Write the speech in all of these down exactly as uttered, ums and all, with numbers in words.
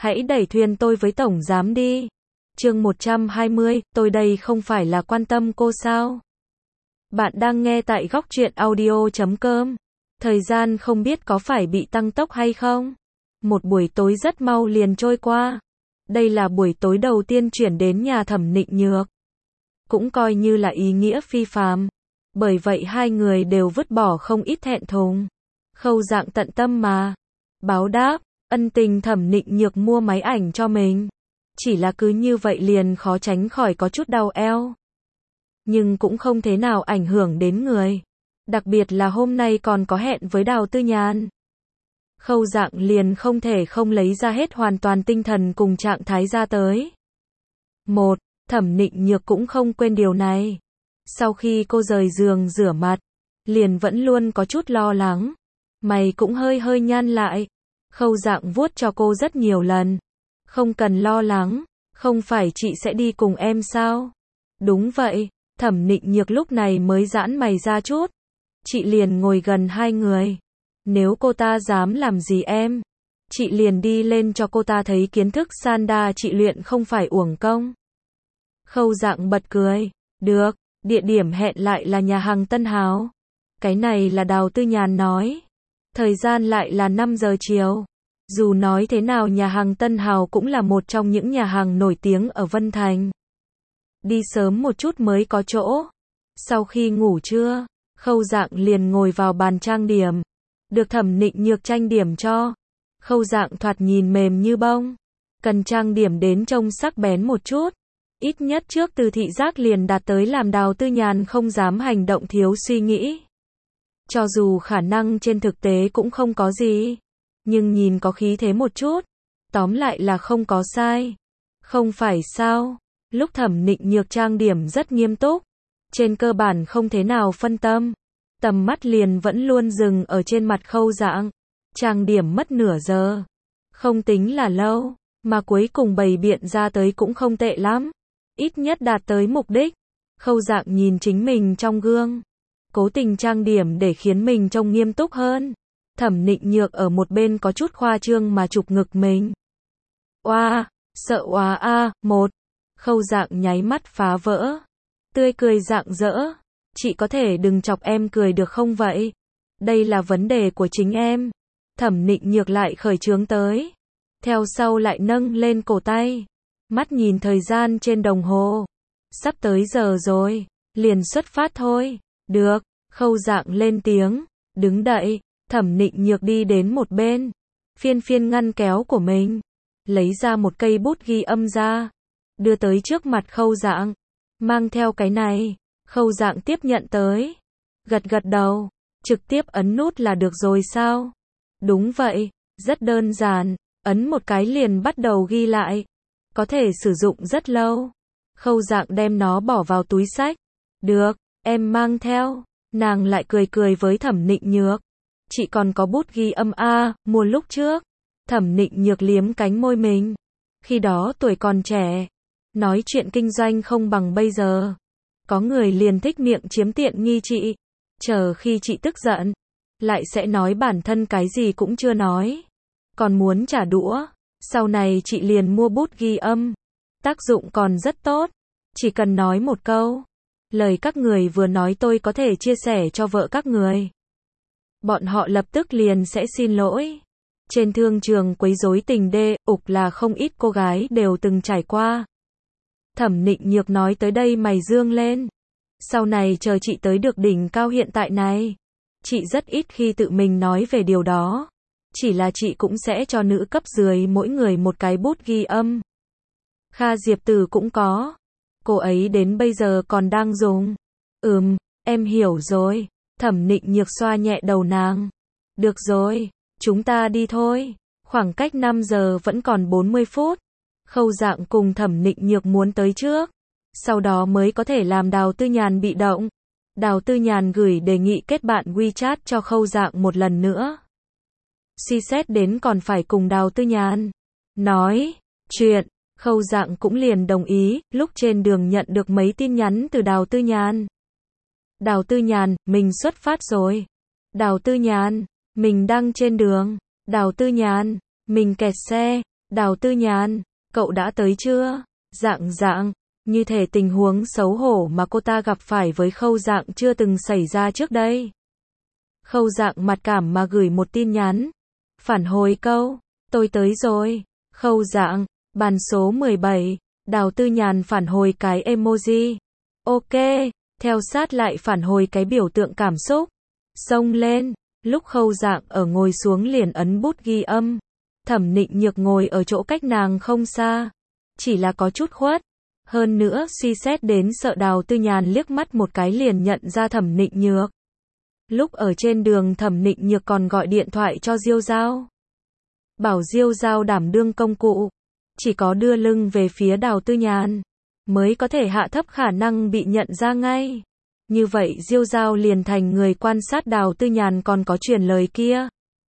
Hãy đẩy thuyền tôi với tổng giám đi. Chương một trăm hai mươi, tôi đây không phải là quan tâm cô sao? Bạn đang nghe tại góc truyện audio chấm com. Thời gian không biết có phải bị tăng tốc hay không? Một buổi tối rất mau liền trôi qua. Đây là buổi tối đầu tiên chuyển đến nhà Thẩm Nịnh Nhược. Cũng coi như là ý nghĩa phi phàm. Bởi vậy hai người đều vứt bỏ không ít thẹn thùng. Khâu Dạng tận tâm mà. Báo đáp, ân tình Thẩm Nịnh Nhược mua máy ảnh cho mình. Chỉ là cứ như vậy liền khó tránh khỏi có chút đau eo. Nhưng cũng không thế nào ảnh hưởng đến người. Đặc biệt là hôm nay còn có hẹn với Đào Tư Nhàn. Khâu Dạng liền không thể không lấy ra hết hoàn toàn tinh thần cùng trạng thái ra tới. Một, Thẩm Nịnh Nhược cũng không quên điều này. Sau khi cô rời giường rửa mặt, liền vẫn luôn có chút lo lắng. Mày cũng hơi hơi nhăn lại. Khâu Dạng vuốt cho cô rất nhiều lần. Không cần lo lắng, không phải chị sẽ đi cùng em sao? Đúng vậy, Thẩm Nịnh Nhược lúc này mới giãn mày ra chút. Chị liền ngồi gần hai người. Nếu cô ta dám làm gì em, chị liền đi lên cho cô ta thấy kiến thức Sanda chị luyện không phải uổng công. Khâu Dạng bật cười. Được, địa điểm hẹn lại là nhà hàng Tân Hào. Cái này là Đào Tư Nhàn nói. Thời gian lại là năm giờ chiều. Dù nói thế nào nhà hàng Tân Hào cũng là một trong những nhà hàng nổi tiếng ở Vân Thành. Đi sớm một chút mới có chỗ. Sau khi ngủ trưa, Khâu Dạng liền ngồi vào bàn trang điểm. Được Thẩm Nịnh Nhược trang điểm cho. Khâu Dạng thoạt nhìn mềm như bông. Cần trang điểm đến trông sắc bén một chút. Ít nhất trước từ thị giác liền đạt tới làm Đào Tư Nhàn không dám hành động thiếu suy nghĩ. Cho dù khả năng trên thực tế cũng không có gì. Nhưng nhìn có khí thế một chút. Tóm lại là không có sai. Không phải sao? Lúc Thẩm Nịnh Nhược trang điểm rất nghiêm túc. Trên cơ bản không thế nào phân tâm. Tầm mắt liền vẫn luôn dừng ở trên mặt Khâu Dạng. Trang điểm mất nửa giờ. Không tính là lâu. Mà cuối cùng bày biện ra tới cũng không tệ lắm. Ít nhất đạt tới mục đích. Khâu Dạng nhìn chính mình trong gương. Cố tình trang điểm để khiến mình trông nghiêm túc hơn. Thẩm Nịnh Nhược ở một bên có chút khoa trương mà chụp ngực mình. Oa, sợ oa a, một. Khâu Dạng nháy mắt phá vỡ. Tươi cười rạng rỡ. Chị có thể đừng chọc em cười được không vậy? Đây là vấn đề của chính em. Thẩm Nịnh Nhược lại khởi trướng tới. Theo sau lại nâng lên cổ tay. Mắt nhìn thời gian trên đồng hồ. Sắp tới giờ rồi. Liền xuất phát thôi. Được. Khâu Dạng lên tiếng. Đứng đậy. Thẩm Nịnh Nhược đi đến một bên. Phiên phiên ngăn kéo của mình. Lấy ra một cây bút ghi âm ra. Đưa tới trước mặt Khâu Dạng. Mang theo cái này. Khâu Dạng tiếp nhận tới. Gật gật đầu. Trực tiếp ấn nút là được rồi sao? Đúng vậy. Rất đơn giản. Ấn một cái liền bắt đầu ghi lại. Có thể sử dụng rất lâu. Khâu Dạng đem nó bỏ vào túi xách. Được, em mang theo. Nàng lại cười cười với Thẩm Nịnh Nhược. Chị còn có bút ghi âm a, mua lúc trước. Thẩm Nịnh Nhược liếm cánh môi mình. Khi đó tuổi còn trẻ. Nói chuyện kinh doanh không bằng bây giờ. Có người liền thích miệng chiếm tiện nghi chị. Chờ khi chị tức giận. Lại sẽ nói bản thân cái gì cũng chưa nói. Còn muốn trả đũa. Sau này chị liền mua bút ghi âm. Tác dụng còn rất tốt. Chỉ cần nói một câu. Lời các người vừa nói tôi có thể chia sẻ cho vợ các người. Bọn họ lập tức liền sẽ xin lỗi. Trên thương trường quấy rối tình đê, ục là không ít cô gái đều từng trải qua. Thẩm Nịnh Nhược nói tới đây mày dương lên. Sau này chờ chị tới được đỉnh cao hiện tại này. Chị rất ít khi tự mình nói về điều đó. Chỉ là chị cũng sẽ cho nữ cấp dưới mỗi người một cái bút ghi âm. Kha Diệp Tử cũng có. Cô ấy đến bây giờ còn đang dùng. Ừm, em hiểu rồi. Thẩm Nịnh Nhược xoa nhẹ đầu nàng. Được rồi, chúng ta đi thôi. Khoảng cách năm giờ vẫn còn bốn mươi phút. Khâu Dạng cùng Thẩm Nịnh Nhược muốn tới trước. Sau đó mới có thể làm Đào Tư Nhàn bị động. Đào Tư Nhàn gửi đề nghị kết bạn WeChat cho Khâu Dạng một lần nữa. Suy xét đến còn phải cùng Đào Tư Nhàn nói chuyện. Khâu Dạng cũng liền đồng ý. Lúc trên đường nhận được mấy tin nhắn từ Đào Tư Nhàn. Đào Tư Nhàn, mình xuất phát rồi. Đào Tư Nhàn, mình đang trên đường. Đào Tư Nhàn, mình kẹt xe. Đào Tư Nhàn, cậu đã tới chưa? Dạng dạng, như thể tình huống xấu hổ mà cô ta gặp phải với Khâu Dạng chưa từng xảy ra trước đây. Khâu Dạng mặt cảm mà gửi một tin nhắn. Phản hồi câu, tôi tới rồi. Khâu Dạng, bàn số mười bảy. Đào Tư Nhàn phản hồi cái emoji. Ok, theo sát lại phản hồi cái biểu tượng cảm xúc. Xông lên, lúc Khâu Dạng ở ngồi xuống liền ấn bút ghi âm. Thẩm Nịnh Nhược ngồi ở chỗ cách nàng không xa. Chỉ là có chút khuất. Hơn nữa suy xét đến sợ Đào Tư Nhàn liếc mắt một cái liền nhận ra Thẩm Nịnh Nhược. Lúc ở trên đường Thẩm Nịnh Nhược còn gọi điện thoại cho Diêu Giao. Bảo Diêu Giao đảm đương công cụ. Chỉ có đưa lưng về phía Đào Tư Nhàn mới có thể hạ thấp khả năng bị nhận ra ngay. Như vậy Diêu Giao liền thành người quan sát Đào Tư Nhàn còn có truyền lời kia.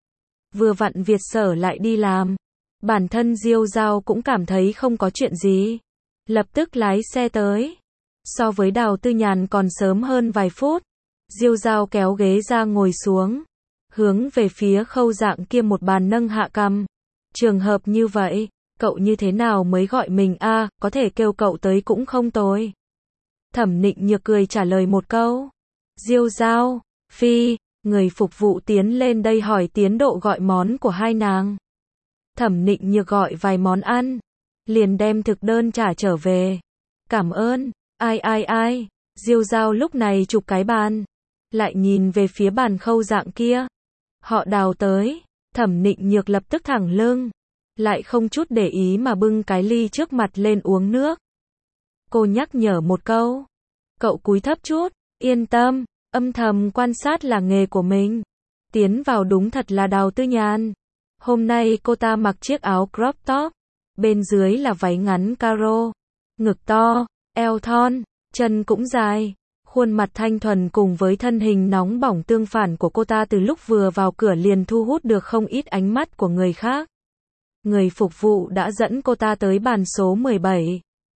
Vừa vặn Việt Sở lại đi làm. Bản thân Diêu Giao cũng cảm thấy không có chuyện gì. Lập tức lái xe tới. So với Đào Tư Nhàn còn sớm hơn vài phút. Diêu Giao kéo ghế ra ngồi xuống. Hướng về phía Khâu Dạng kia một bàn nâng hạ cằm. Trường hợp như vậy, cậu như thế nào mới gọi mình a à, có thể kêu cậu tới cũng không tồi. Thẩm Nịnh Nhược cười trả lời một câu. Diêu Giao, Phi, người phục vụ tiến lên đây hỏi tiến độ gọi món của hai nàng. Thẩm Nịnh Nhược gọi vài món ăn. Liền đem thực đơn trả trở về. Cảm ơn, ai ai ai. Diêu Giao lúc này chụp cái bàn. Lại nhìn về phía bàn Khâu Dạng kia. Họ Đào tới. Thẩm Nịnh Nhược lập tức thẳng lưng. Lại không chút để ý mà bưng cái ly trước mặt lên uống nước. Cô nhắc nhở một câu. Cậu cúi thấp chút, yên tâm, âm thầm quan sát là nghề của mình. Tiến vào đúng thật là Đào Tư Nhàn. Hôm nay cô ta mặc chiếc áo crop top. Bên dưới là váy ngắn caro. Ngực to, eo thon, chân cũng dài. Khuôn mặt thanh thuần cùng với thân hình nóng bỏng tương phản của cô ta từ lúc vừa vào cửa liền thu hút được không ít ánh mắt của người khác. Người phục vụ đã dẫn cô ta tới bàn số mười bảy.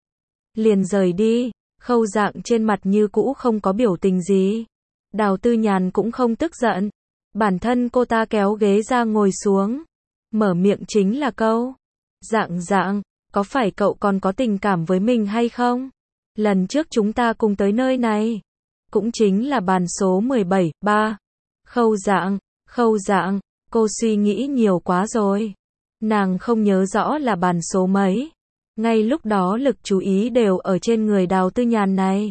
Liền rời đi, Khâu Dạng trên mặt như cũ không có biểu tình gì. Đào Tư Nhàn cũng không tức giận. Bản thân cô ta kéo ghế ra ngồi xuống. Mở miệng chính là câu. Dạng dạng, có phải cậu còn có tình cảm với mình hay không? Lần trước chúng ta cùng tới nơi này. Cũng chính là bàn số mười bảy, ba. Khâu Dạng, Khâu Dạng, cô suy nghĩ nhiều quá rồi. Nàng không nhớ rõ là bàn số mấy. Ngay lúc đó lực chú ý đều ở trên người Đào Tư Nhàn này.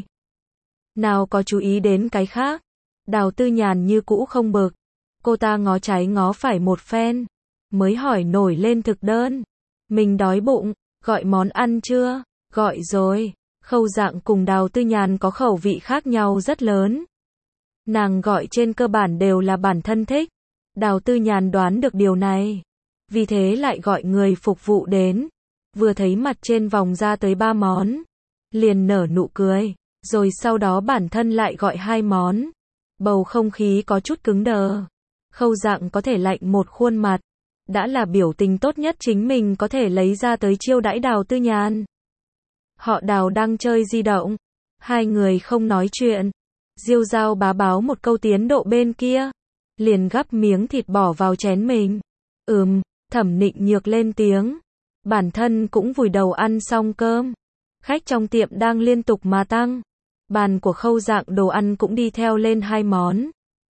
Nào có chú ý đến cái khác. Đào Tư Nhàn như cũ không bực. Cô ta ngó trái ngó phải một phen. Mới hỏi nổi lên thực đơn. Mình đói bụng, gọi món ăn chưa? Gọi rồi. Khâu Dạng cùng Đào Tư Nhàn có khẩu vị khác nhau rất lớn. Nàng gọi trên cơ bản đều là bản thân thích. Đào Tư Nhàn đoán được điều này. Vì thế lại gọi người phục vụ đến. Vừa thấy mặt trên vòng ra tới ba món. Liền nở nụ cười. Rồi sau đó bản thân lại gọi hai món. Bầu không khí có chút cứng đờ. Khâu Dạng có thể lạnh một khuôn mặt. Đã là biểu tình tốt nhất chính mình có thể lấy ra tới chiêu đãi Đào Tư Nhàn. Họ Đào đang chơi di động. Hai người không nói chuyện. Diêu Giao bá báo một câu tiến độ bên kia. Liền gắp miếng thịt bỏ vào chén mình. Ừm, Thẩm Nịnh Nhược lên tiếng. Bản thân cũng vùi đầu ăn xong cơm. Khách trong tiệm đang liên tục mà tăng. Bàn của Khâu Dạng đồ ăn cũng đi theo lên hai món.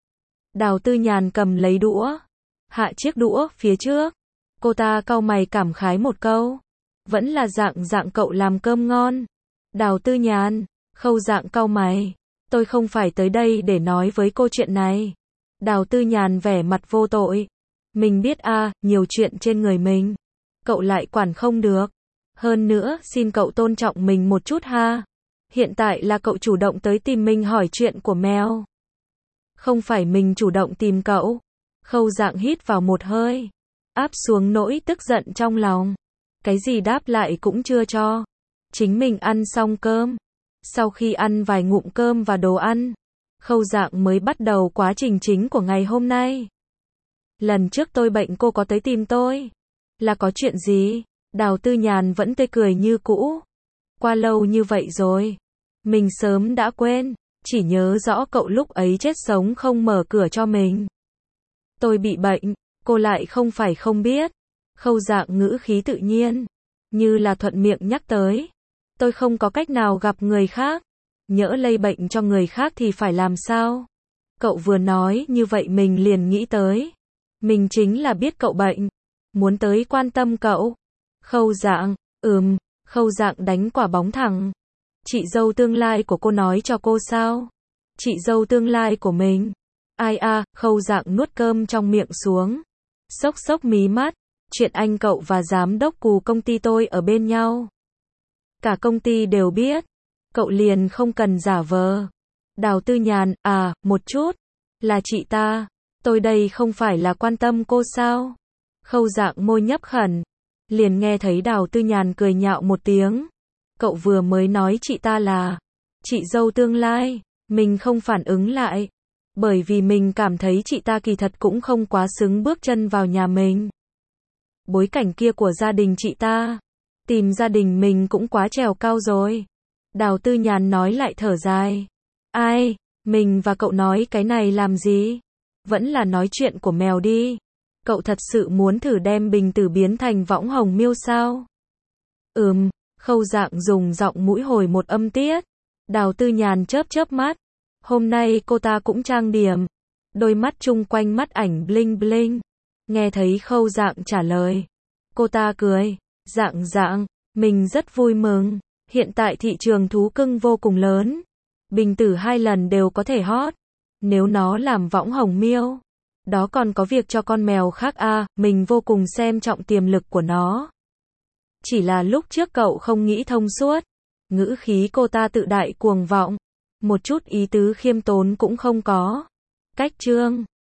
Đào Tư Nhàn cầm lấy đũa. Hạ chiếc đũa phía trước. Cô ta cau mày cảm khái một câu. Vẫn là Dạng dạng cậu làm cơm ngon. Đào Tư Nhàn, Khâu Dạng cau mày. Tôi không phải tới đây để nói với cô chuyện này. Đào Tư Nhàn vẻ mặt vô tội. Mình biết a, à, nhiều chuyện trên người mình. Cậu lại quản không được. Hơn nữa, xin cậu tôn trọng mình một chút ha. Hiện tại là cậu chủ động tới tìm mình hỏi chuyện của mèo. Không phải mình chủ động tìm cậu. Khâu Dạng hít vào một hơi. Áp xuống nỗi tức giận trong lòng. Cái gì đáp lại cũng chưa cho. Chính mình ăn xong cơm. Sau khi ăn vài ngụm cơm và đồ ăn, Khâu Dạng mới bắt đầu quá trình chính của ngày hôm nay. Lần trước tôi bệnh cô có tới tìm tôi. Là có chuyện gì? Đào Tư Nhàn vẫn tươi cười như cũ. Qua lâu như vậy rồi. Mình sớm đã quên. Chỉ nhớ rõ cậu lúc ấy chết sống không mở cửa cho mình. Tôi bị bệnh. Cô lại không phải không biết. Khâu Dạng ngữ khí tự nhiên, như là thuận miệng nhắc tới. Tôi không có cách nào gặp người khác. Nhỡ lây bệnh cho người khác thì phải làm sao? Cậu vừa nói như vậy mình liền nghĩ tới. Mình chính là biết cậu bệnh. Muốn tới quan tâm cậu. Khâu Dạng, ừm, Khâu Dạng đánh quả bóng thẳng. Chị dâu tương lai của cô nói cho cô sao? Chị dâu tương lai của mình. Ai a, Khâu Dạng nuốt cơm trong miệng xuống. Xốc xốc mí mắt. Chuyện anh cậu và giám đốc cù công ty tôi ở bên nhau. Cả công ty đều biết. Cậu liền không cần giả vờ. Đào Tư Nhàn, à, một chút. Là chị ta. Tôi đây không phải là quan tâm cô sao? Khâu Dạng môi nhấp khẩn. Liền nghe thấy Đào Tư Nhàn cười nhạo một tiếng. Cậu vừa mới nói chị ta là chị dâu tương lai. Mình không phản ứng lại. Bởi vì mình cảm thấy chị ta kỳ thật cũng không quá xứng bước chân vào nhà mình. Bối cảnh kia của gia đình chị ta. Tìm gia đình mình cũng quá trèo cao rồi. Đào Tư Nhàn nói lại thở dài. Ai, mình và cậu nói cái này làm gì? Vẫn là nói chuyện của mèo đi. Cậu thật sự muốn thử đem Bình Tử biến thành võng hồng miêu sao? Ừm, Khâu Dạng dùng giọng mũi hồi một âm tiết. Đào Tư Nhàn chớp chớp mắt. Hôm nay cô ta cũng trang điểm. Đôi mắt chung quanh mắt ảnh bling bling. Nghe thấy Khâu Dạng trả lời. Cô ta cười. Dạng Dạng, mình rất vui mừng. Hiện tại thị trường thú cưng vô cùng lớn. Bình Tử hai lần đều có thể hot. Nếu nó làm võng hồng miêu, đó còn có việc cho con mèo khác a, à, mình vô cùng xem trọng tiềm lực của nó. Chỉ là lúc trước cậu không nghĩ thông suốt. Ngữ khí cô ta tự đại cuồng vọng. Một chút ý tứ khiêm tốn cũng không có. Cách trương.